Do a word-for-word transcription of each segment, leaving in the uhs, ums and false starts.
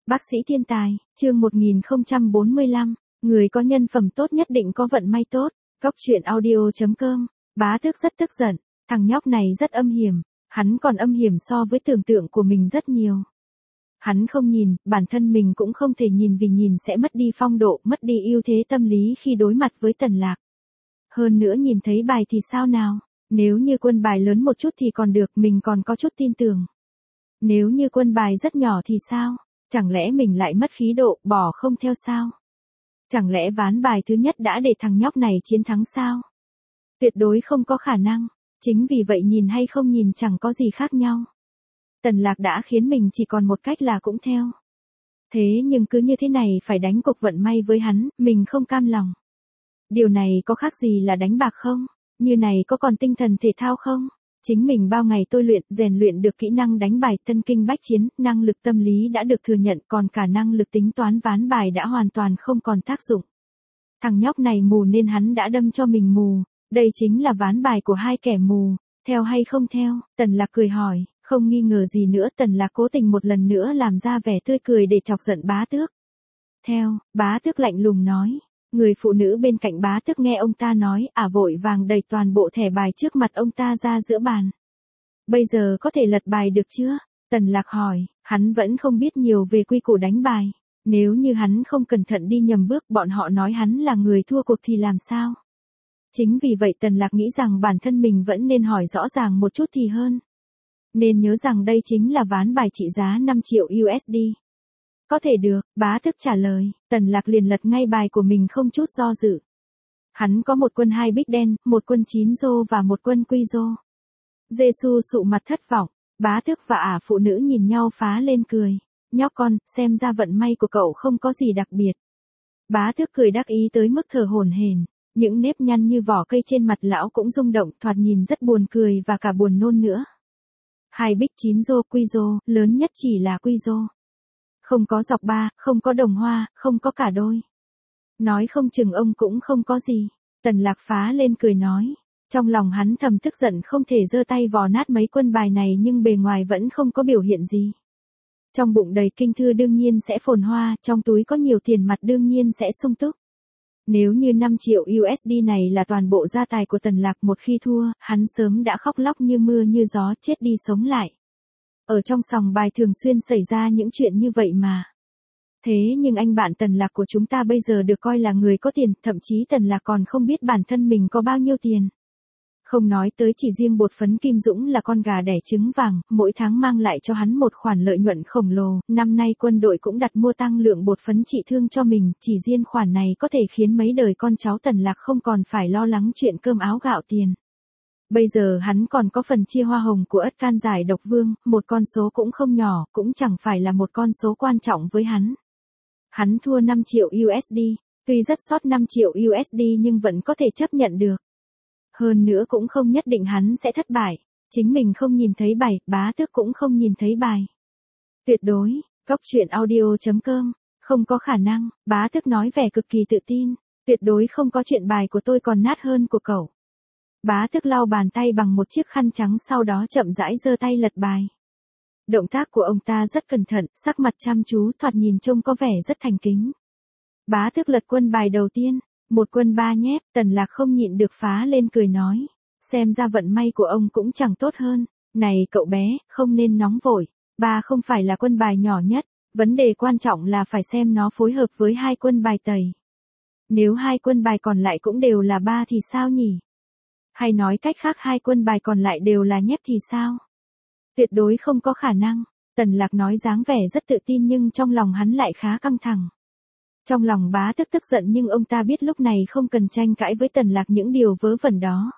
Bác sĩ thiên tài, chương một nghìn không trăm bốn mươi lăm, người có nhân phẩm tốt nhất định có vận may tốt. Góc truyện audio chấm com. Bá Tước rất tức giận, thằng nhóc này rất âm hiểm, hắn còn âm hiểm so với tưởng tượng của mình rất nhiều. Hắn không nhìn, bản thân mình cũng không thể nhìn vì nhìn sẽ mất đi phong độ, mất đi ưu thế tâm lý khi đối mặt với Tần Lạc. Hơn nữa nhìn thấy bài thì sao nào, nếu như quân bài lớn một chút thì còn được, mình còn có chút tin tưởng. Nếu như quân bài rất nhỏ thì sao? Chẳng lẽ mình lại mất khí độ, bỏ không theo sao? Chẳng lẽ ván bài thứ nhất đã để thằng nhóc này chiến thắng sao? Tuyệt đối không có khả năng, chính vì vậy nhìn hay không nhìn chẳng có gì khác nhau. Tần Lạc đã khiến mình chỉ còn một cách là cũng theo. Thế nhưng cứ như thế này phải đánh cuộc vận may với hắn, mình không cam lòng. Điều này có khác gì là đánh bạc không? Như này có còn tinh thần thể thao không? Chính mình bao ngày tôi luyện, rèn luyện được kỹ năng đánh bài tân kinh bách chiến, năng lực tâm lý đã được thừa nhận, còn cả năng lực tính toán ván bài đã hoàn toàn không còn tác dụng. Thằng nhóc này mù nên hắn đã đâm cho mình mù, đây chính là ván bài của hai kẻ mù, theo hay không theo? Tần Lạc cười hỏi, không nghi ngờ gì nữa. Tần Lạc cố tình một lần nữa làm ra vẻ tươi cười để chọc giận Bá Tước. Theo, Bá Tước lạnh lùng nói. Người phụ nữ bên cạnh Bá Tước nghe ông ta nói, ả vội vàng đẩy toàn bộ thẻ bài trước mặt ông ta ra giữa bàn. Bây giờ có thể lật bài được chưa? Tần Lạc hỏi, hắn vẫn không biết nhiều về quy củ đánh bài. Nếu như hắn không cẩn thận đi nhầm bước, bọn họ nói hắn là người thua cuộc thì làm sao? Chính vì vậy Tần Lạc nghĩ rằng bản thân mình vẫn nên hỏi rõ ràng một chút thì hơn. Nên nhớ rằng đây chính là ván bài trị giá năm triệu u ét đê. Có thể được, Bá Tước trả lời. Tần Lạc liền lật ngay bài của mình không chút do dự. Hắn có một quân hai bích đen, một quân chín rô và một quân quy rô. Giê-xu sụ mặt thất vọng, Bá Tước và ả phụ nữ nhìn nhau phá lên cười. Nhóc con, xem ra vận may của cậu không có gì đặc biệt. Bá Tước cười đắc ý tới mức thở hổn hển, những nếp nhăn như vỏ cây trên mặt lão cũng rung động, thoạt nhìn rất buồn cười và cả buồn nôn nữa. Hai bích chín rô quy rô, lớn nhất chỉ là quy rô. Không có dọc ba, không có đồng hoa, không có cả đôi. Nói không chừng ông cũng không có gì. Tần Lạc phá lên cười nói. Trong lòng hắn thầm tức giận không thể giơ tay vò nát mấy quân bài này nhưng bề ngoài vẫn không có biểu hiện gì. Trong bụng đầy kinh thư đương nhiên sẽ phồn hoa, trong túi có nhiều tiền mặt đương nhiên sẽ sung túc. Nếu như năm triệu u ét đê này là toàn bộ gia tài của Tần Lạc, một khi thua, hắn sớm đã khóc lóc như mưa như gió, chết đi sống lại. Ở trong sòng bài thường xuyên xảy ra những chuyện như vậy mà. Thế nhưng anh bạn Tần Lạc của chúng ta bây giờ được coi là người có tiền, thậm chí Tần Lạc còn không biết bản thân mình có bao nhiêu tiền. Không nói tới chỉ riêng bột phấn Kim Dũng là con gà đẻ trứng vàng, mỗi tháng mang lại cho hắn một khoản lợi nhuận khổng lồ, năm nay quân đội cũng đặt mua tăng lượng bột phấn trị thương cho mình, chỉ riêng khoản này có thể khiến mấy đời con cháu Tần Lạc không còn phải lo lắng chuyện cơm áo gạo tiền. Bây giờ hắn còn có phần chia hoa hồng của Ất Can Giải Độc Vương, một con số cũng không nhỏ, cũng chẳng phải là một con số quan trọng với hắn. Hắn thua năm triệu u ét đê, tuy rất sót năm triệu u ét đê nhưng vẫn có thể chấp nhận được. Hơn nữa cũng không nhất định hắn sẽ thất bại, chính mình không nhìn thấy bài, Bá Tước cũng không nhìn thấy bài. Tuyệt đối, góc truyện audio chấm com, không có khả năng, Bá Tước nói vẻ cực kỳ tự tin, tuyệt đối không có chuyện bài của tôi còn nát hơn của cậu. Bá Tước lau bàn tay bằng một chiếc khăn trắng sau đó chậm rãi giơ tay lật bài. Động tác của ông ta rất cẩn thận, sắc mặt chăm chú, thoạt nhìn trông có vẻ rất thành kính. Bá Tước lật quân bài đầu tiên, một quân ba nhép. Tần Lạc không nhịn được phá lên cười nói. Xem ra vận may của ông cũng chẳng tốt hơn. Này cậu bé, không nên nóng vội. Ba không phải là quân bài nhỏ nhất, vấn đề quan trọng là phải xem nó phối hợp với hai quân bài tẩy. Nếu hai quân bài còn lại cũng đều là ba thì sao nhỉ? Hay nói cách khác hai quân bài còn lại đều là nhép thì sao? Tuyệt đối không có khả năng. Tần Lạc nói dáng vẻ rất tự tin nhưng trong lòng hắn lại khá căng thẳng. Trong lòng Bá Tước tức giận nhưng ông ta biết lúc này không cần tranh cãi với Tần Lạc những điều vớ vẩn đó.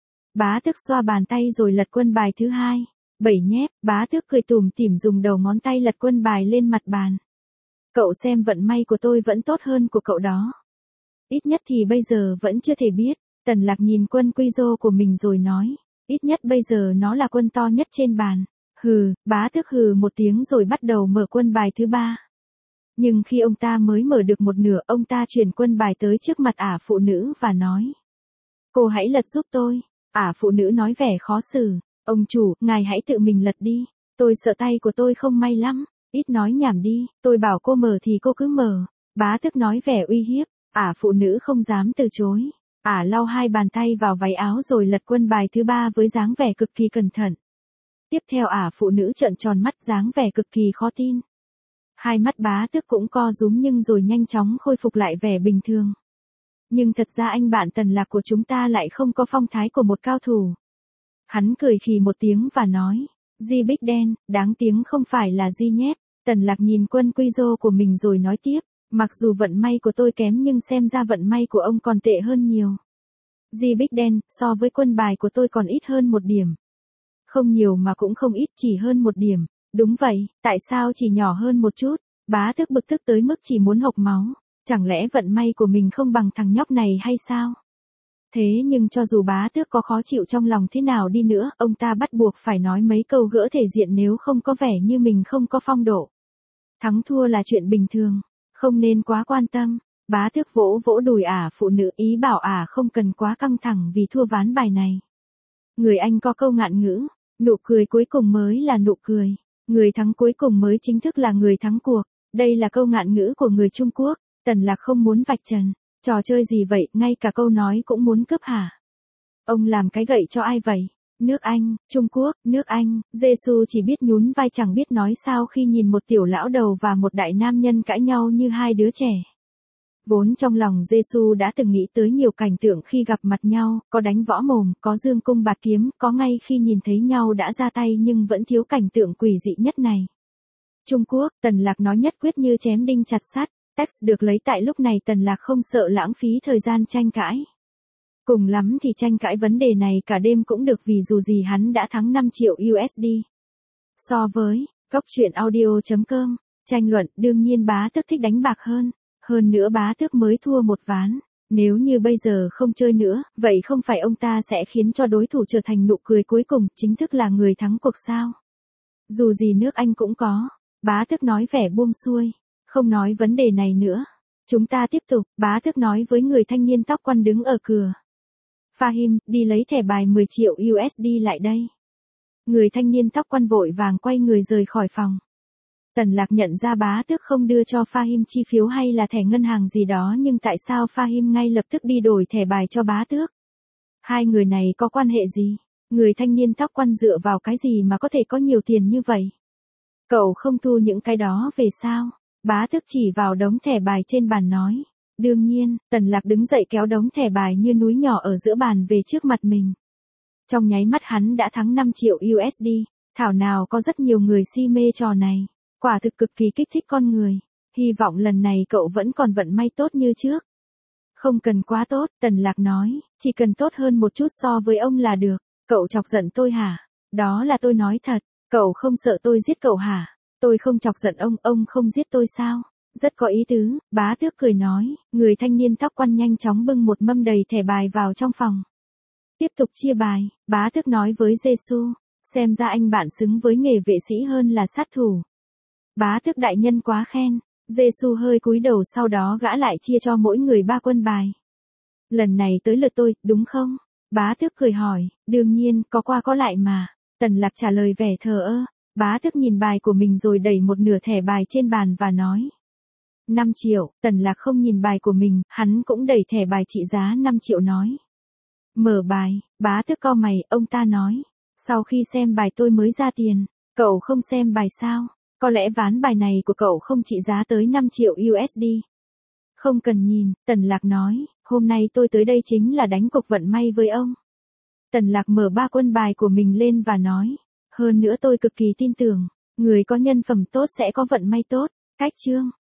Bá Tước xoa bàn tay rồi lật quân bài thứ hai. Bảy nhép, Bá Tước cười tủm tỉm dùng đầu ngón tay lật quân bài lên mặt bàn. Cậu xem vận may của tôi vẫn tốt hơn của cậu đó. Ít nhất thì bây giờ vẫn chưa thể biết. Tần Lạc nhìn quân quy rô của mình rồi nói. Ít nhất bây giờ nó là quân to nhất trên bàn. Hừ, Bá Tước hừ một tiếng rồi bắt đầu mở quân bài thứ ba. Nhưng khi ông ta mới mở được một nửa, ông ta chuyển quân bài tới trước mặt ả phụ nữ và nói. Cô hãy lật giúp tôi. Ả phụ nữ nói vẻ khó xử. Ông chủ, ngài hãy tự mình lật đi. Tôi sợ tay của tôi không may lắm. Ít nói nhảm đi, tôi bảo cô mở thì cô cứ mở. Bá tước nói vẻ uy hiếp, ả phụ nữ không dám từ chối. Ả lau hai bàn tay vào váy áo rồi lật quân bài thứ ba với dáng vẻ cực kỳ cẩn thận. Tiếp theo ả phụ nữ trợn tròn mắt dáng vẻ cực kỳ khó tin. Hai mắt bá tước cũng co rúm nhưng rồi nhanh chóng khôi phục lại vẻ bình thường. Nhưng thật ra anh bạn Tần Lạc của chúng ta lại không có phong thái của một cao thủ. Hắn cười khì một tiếng và nói, Di Big Dan, đáng tiếng không phải là Di nhép. Tần Lạc nhìn quân quy rô của mình rồi nói tiếp, mặc dù vận may của tôi kém nhưng xem ra vận may của ông còn tệ hơn nhiều. Di Big Dan, so với quân bài của tôi còn ít hơn một điểm. Không nhiều mà cũng không ít, chỉ hơn một điểm. Đúng vậy, tại sao chỉ nhỏ hơn một chút? Bá tước bực tức tới mức chỉ muốn hộc máu. Chẳng lẽ vận may của mình không bằng thằng nhóc này hay sao? Thế nhưng cho dù bá tước có khó chịu trong lòng thế nào đi nữa, ông ta bắt buộc phải nói mấy câu gỡ thể diện nếu không có vẻ như mình không có phong độ. Thắng thua là chuyện bình thường, không nên quá quan tâm. Bá tước vỗ vỗ đùi ả phụ nữ, ý bảo ả không cần quá căng thẳng vì thua ván bài này. Người Anh có câu ngạn ngữ, nụ cười cuối cùng mới là nụ cười, người thắng cuối cùng mới chính thức là người thắng cuộc. Đây là câu ngạn ngữ của người Trung Quốc. Tần Lạc không muốn vạch trần. Trò chơi gì vậy, ngay cả câu nói cũng muốn cướp hả? Ông làm cái gậy cho ai vậy? Nước Anh, Trung Quốc, nước Anh. Giê-xu chỉ biết nhún vai chẳng biết nói sao khi nhìn một tiểu lão đầu và một đại nam nhân cãi nhau như hai đứa trẻ. Vốn trong lòng Giê-xu đã từng nghĩ tới nhiều cảnh tượng khi gặp mặt nhau, có đánh võ mồm, có dương cung bạt kiếm, có ngay khi nhìn thấy nhau đã ra tay nhưng vẫn thiếu cảnh tượng quỷ dị nhất này. Trung Quốc, Tần Lạc nói nhất quyết như chém đinh chặt sắt. Text được lấy tại lúc này Tần Lạc không sợ lãng phí thời gian tranh cãi. Cùng lắm thì tranh cãi vấn đề này cả đêm cũng được vì dù gì hắn đã thắng năm triệu u ét đê. So với, góc truyện audio chấm com, tranh luận đương nhiên bá tước thích đánh bạc hơn. Hơn nữa bá tước mới thua một ván. Nếu như bây giờ không chơi nữa, vậy không phải ông ta sẽ khiến cho đối thủ trở thành nụ cười cuối cùng, chính thức là người thắng cuộc sao? Dù gì nước Anh cũng có. Bá tước nói vẻ buông xuôi. Không nói vấn đề này nữa. Chúng ta tiếp tục, bá tước nói với người thanh niên tóc quăn đứng ở cửa. Fahim, đi lấy thẻ bài mười triệu u ét đê lại đây. Người thanh niên tóc quăn vội vàng quay người rời khỏi phòng. Tần Lạc nhận ra bá tước không đưa cho Fahim chi phiếu hay là thẻ ngân hàng gì đó nhưng tại sao Fahim ngay lập tức đi đổi thẻ bài cho bá tước? Hai người này có quan hệ gì? Người thanh niên tóc quăn dựa vào cái gì mà có thể có nhiều tiền như vậy? Cậu không thu những cái đó về sao? Bá tước chỉ vào đống thẻ bài trên bàn nói. Đương nhiên, Tần Lạc đứng dậy kéo đống thẻ bài như núi nhỏ ở giữa bàn về trước mặt mình. Trong nháy mắt hắn đã thắng năm triệu u ét đê, thảo nào có rất nhiều người si mê trò này. Quả thực cực kỳ kích thích con người. Hy vọng lần này cậu vẫn còn vận may tốt như trước. Không cần quá tốt, Tần Lạc nói, chỉ cần tốt hơn một chút so với ông là được. Cậu chọc giận tôi hả? Đó là tôi nói thật, cậu không sợ tôi giết cậu hả? Tôi không chọc giận ông, ông không giết tôi sao? Rất có ý tứ, bá tước cười nói, người thanh niên tóc quăn nhanh chóng bưng một mâm đầy thẻ bài vào trong phòng. Tiếp tục chia bài, bá tước nói với Giê-xu, xem ra anh bạn xứng với nghề vệ sĩ hơn là sát thủ. Bá tước đại nhân quá khen, Giê-xu hơi cúi đầu sau đó gã lại chia cho mỗi người ba quân bài. Lần này tới lượt tôi, đúng không? Bá tước cười hỏi, đương nhiên, có qua có lại mà. Tần Lạc trả lời vẻ thờ ơ. Bá tước nhìn bài của mình rồi đẩy một nửa thẻ bài trên bàn và nói. năm triệu, Tần Lạc không nhìn bài của mình, hắn cũng đẩy thẻ bài trị giá năm triệu nói. Mở bài, bá tước cau mày, ông ta nói. Sau khi xem bài tôi mới ra tiền, cậu không xem bài sao? Có lẽ ván bài này của cậu không trị giá tới năm triệu u ét đê. Không cần nhìn, Tần Lạc nói, hôm nay tôi tới đây chính là đánh cuộc vận may với ông. Tần Lạc mở ba quân bài của mình lên và nói. Hơn nữa tôi cực kỳ tin tưởng, người có nhân phẩm tốt sẽ có vận may tốt. Cách chương